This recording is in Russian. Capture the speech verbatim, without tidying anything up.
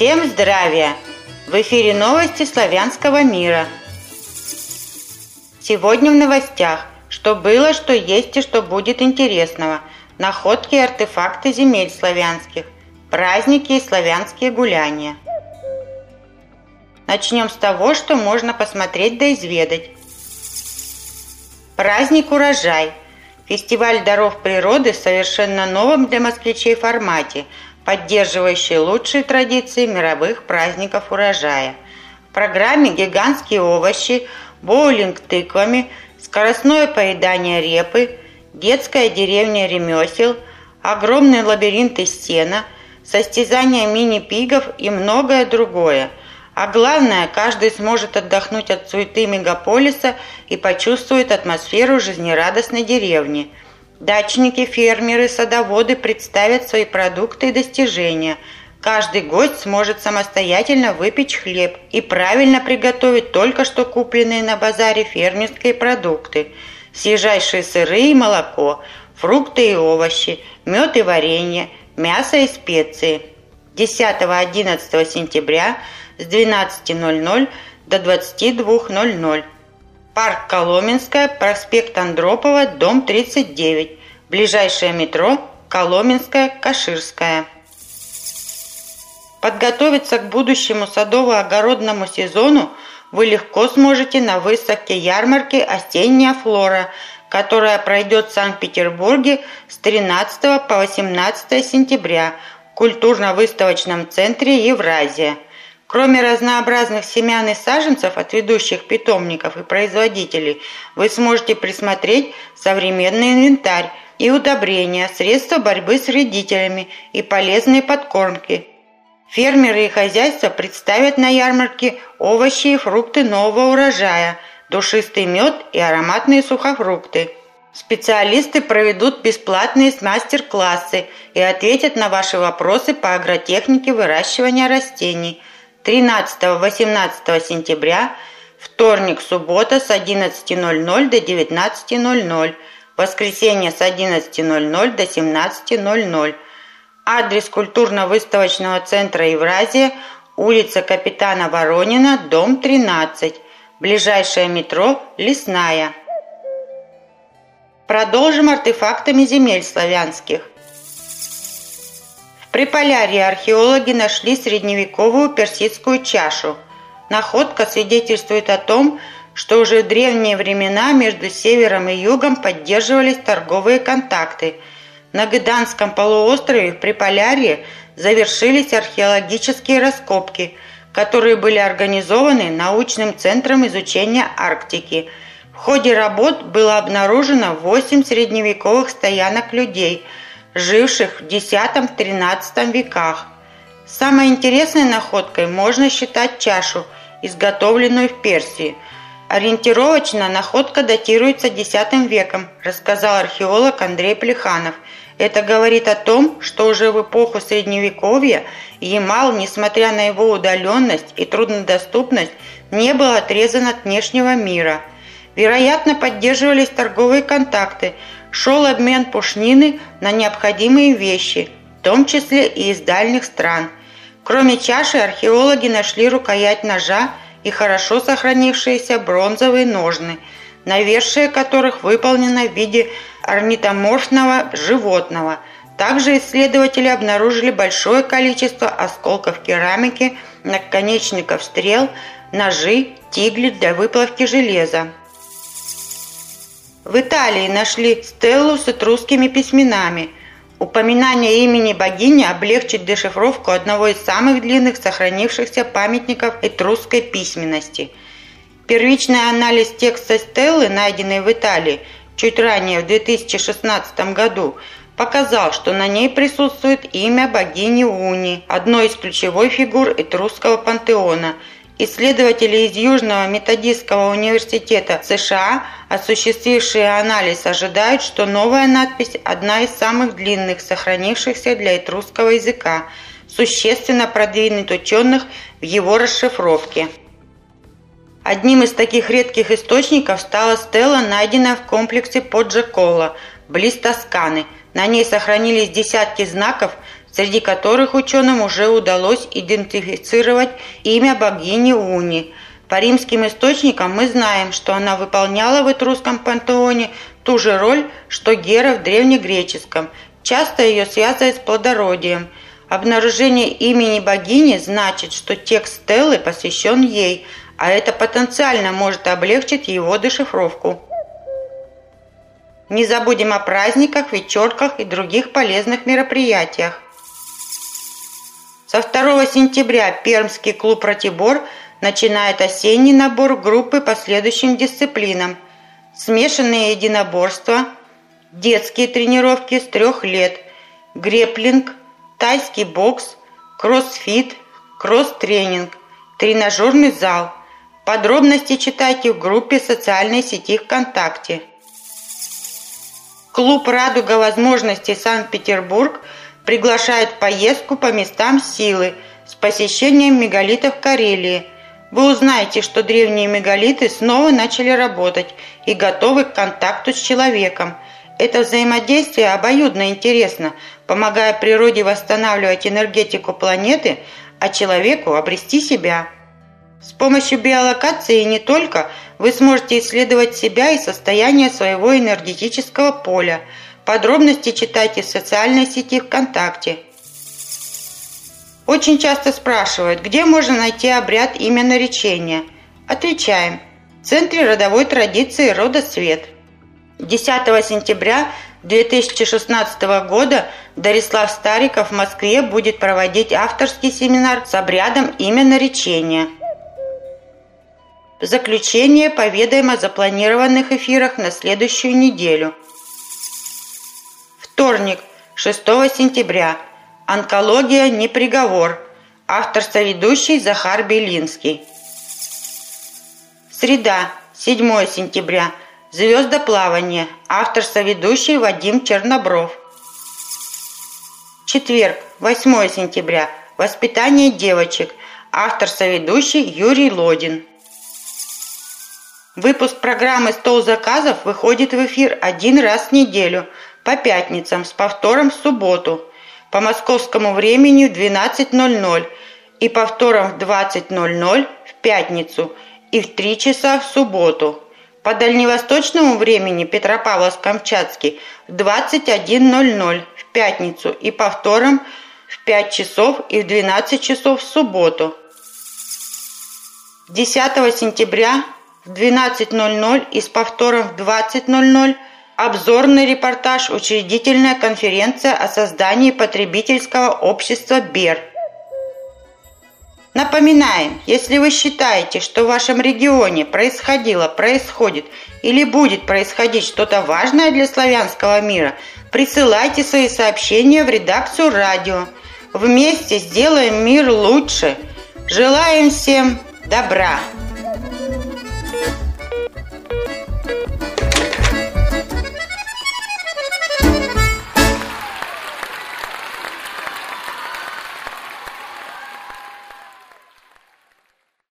Всем здравия! В эфире новости славянского мира. Сегодня в новостях, что было, что есть и что будет интересного, находки и артефакты земель славянских, праздники и славянские гуляния. Начнем с того, что можно посмотреть да изведать. Праздник «Урожай» – фестиваль даров природы в совершенно новом для москвичей формате, поддерживающий лучшие традиции мировых праздников урожая. В программе гигантские овощи, боулинг тыквами, скоростное поедание репы, детская деревня ремесел, огромный лабиринт из сена, состязания мини-пигов и многое другое. А главное, каждый сможет отдохнуть от суеты мегаполиса и почувствует атмосферу жизнерадостной деревни. Дачники, фермеры, садоводы представят свои продукты и достижения. Каждый гость сможет самостоятельно выпечь хлеб и правильно приготовить только что купленные на базаре фермерские продукты. Свежайшие сыры и молоко, фрукты и овощи, мед и варенье, мясо и специи. десятого-одиннадцатого сентября с двенадцати ноль-ноль до двадцати двух ноль-ноль. Парк Коломенская, проспект Андропова, дом тридцать девять. Ближайшее метро Коломенская, Каширская. Подготовиться к будущему садово-огородному сезону вы легко сможете на выставке ярмарки «Осенняя флора», которая пройдет в Санкт-Петербурге с тринадцатого по восемнадцатое сентября в культурно-выставочном центре «Евразия». Кроме разнообразных семян и саженцев от ведущих питомников и производителей, вы сможете присмотреть современный инвентарь и удобрения, средства борьбы с вредителями и полезные подкормки. Фермеры и хозяйства представят на ярмарке овощи и фрукты нового урожая, душистый мед и ароматные сухофрукты. Специалисты проведут бесплатные мастер-классы и ответят на ваши вопросы по агротехнике выращивания растений. тринадцатого-восемнадцатого сентября, вторник, суббота с одиннадцати ноль-ноль до девятнадцати ноль-ноль, воскресенье с одиннадцати ноль-ноль до семнадцати ноль-ноль. Адрес культурно-выставочного центра «Евразия», улица Капитана Воронина, дом тринадцать, ближайшее метро «Лесная». Продолжим артефактами земель славянских. В Приполярье археологи нашли средневековую персидскую чашу. Находка свидетельствует о том, что уже в древние времена между севером и югом поддерживались торговые контакты. На Гыданском полуострове в Приполярье завершились археологические раскопки, которые были организованы научным центром изучения Арктики. В ходе работ было обнаружено восемь средневековых стоянок людей, живших в десятом-тринадцатом веках. Самой интересной находкой можно считать чашу, изготовленную в Персии. Ориентировочно находка датируется десятым веком, рассказал археолог Андрей Плеханов. Это говорит о том, что уже в эпоху Средневековья Ямал, несмотря на его удаленность и труднодоступность, не был отрезан от внешнего мира. Вероятно, поддерживались торговые контакты, шел обмен пушнины на необходимые вещи, в том числе и из дальних стран. Кроме чаши, археологи нашли рукоять ножа и хорошо сохранившиеся бронзовые ножны, навершие которых выполнено в виде орнитоморфного животного. Также исследователи обнаружили большое количество осколков керамики, наконечников стрел, ножи, тигли для выплавки железа. В Италии нашли стеллу с этрусскими письменами. Упоминание имени богини облегчит дешифровку одного из самых длинных сохранившихся памятников этрусской письменности. Первичный анализ текста стеллы, найденной в Италии чуть ранее, в две тысячи шестнадцатом году, показал, что на ней присутствует имя богини Уни, одной из ключевых фигур этрусского пантеона. Исследователи из Южного методистского университета США, осуществившие анализ, ожидают, что новая надпись – одна из самых длинных, сохранившихся для этрусского языка, существенно продвинет ученых в его расшифровке. Одним из таких редких источников стала стела, найденная в комплексе Поджеколо, близ Тосканы. На ней сохранились десятки знаков, среди которых ученым уже удалось идентифицировать имя богини Уни. По римским источникам мы знаем, что она выполняла в этрусском пантеоне ту же роль, что Гера в древнегреческом. Часто ее связывают с плодородием. Обнаружение имени богини значит, что текст стелы посвящен ей, а это потенциально может облегчить его дешифровку. Не забудем о праздниках, вечерках и других полезных мероприятиях. Со второго сентября Пермский клуб «Ратибор» начинает осенний набор группы по следующим дисциплинам: смешанные единоборства, детские тренировки с трех лет, грэпплинг, тайский бокс, кроссфит, кросс-тренинг, тренажерный зал. Подробности читайте в группе социальной сети ВКонтакте. Клуб «Радуга возможностей Санкт-Петербург» приглашает в поездку по местам силы с посещением мегалитов Карелии. Вы узнаете, что древние мегалиты снова начали работать и готовы к контакту с человеком. Это взаимодействие обоюдно интересно, помогая природе восстанавливать энергетику планеты, а человеку обрести себя. С помощью биолокации и не только вы сможете исследовать себя и состояние своего энергетического поля. Подробности читайте в социальной сети ВКонтакте. Очень часто спрашивают, где можно найти обряд именоречения. Отвечаем: в Центре родовой традиции рода Свет. десятого сентября две тысячи шестнадцатого года Дарислав Стариков в Москве будет проводить авторский семинар с обрядом именоречения. В заключение поведаем о запланированных эфирах на следующую неделю. Вторник, шестого сентября. Онкология не приговор. Автор-соведущий Захар Белинский. Среда, седьмого сентября. Звездоплавание. Автор-соведущий Вадим Чернобров. Четверг, восьмого сентября. Воспитание девочек. Автор-соведущий Юрий Лодин. Выпуск программы «Стол заказов» выходит в эфир один раз в неделю, по пятницам, с повтором в субботу, по московскому времени в двенадцать ноль ноль и повтором в двадцать ноль ноль в пятницу и в три часа в субботу. По дальневосточному времени Петропавловск-Камчатский в двадцать один ноль ноль в пятницу и повтором в пять часов и в двенадцать часов в субботу. десятого сентября в двенадцать ноль ноль и с повтором в двадцать ноль ноль обзорный репортаж «Учредительная конференция о создании потребительского общества БЕР». Напоминаем, если вы считаете, что в вашем регионе происходило, происходит или будет происходить что-то важное для славянского мира, присылайте свои сообщения в редакцию радио. Вместе сделаем мир лучше. Желаем всем добра!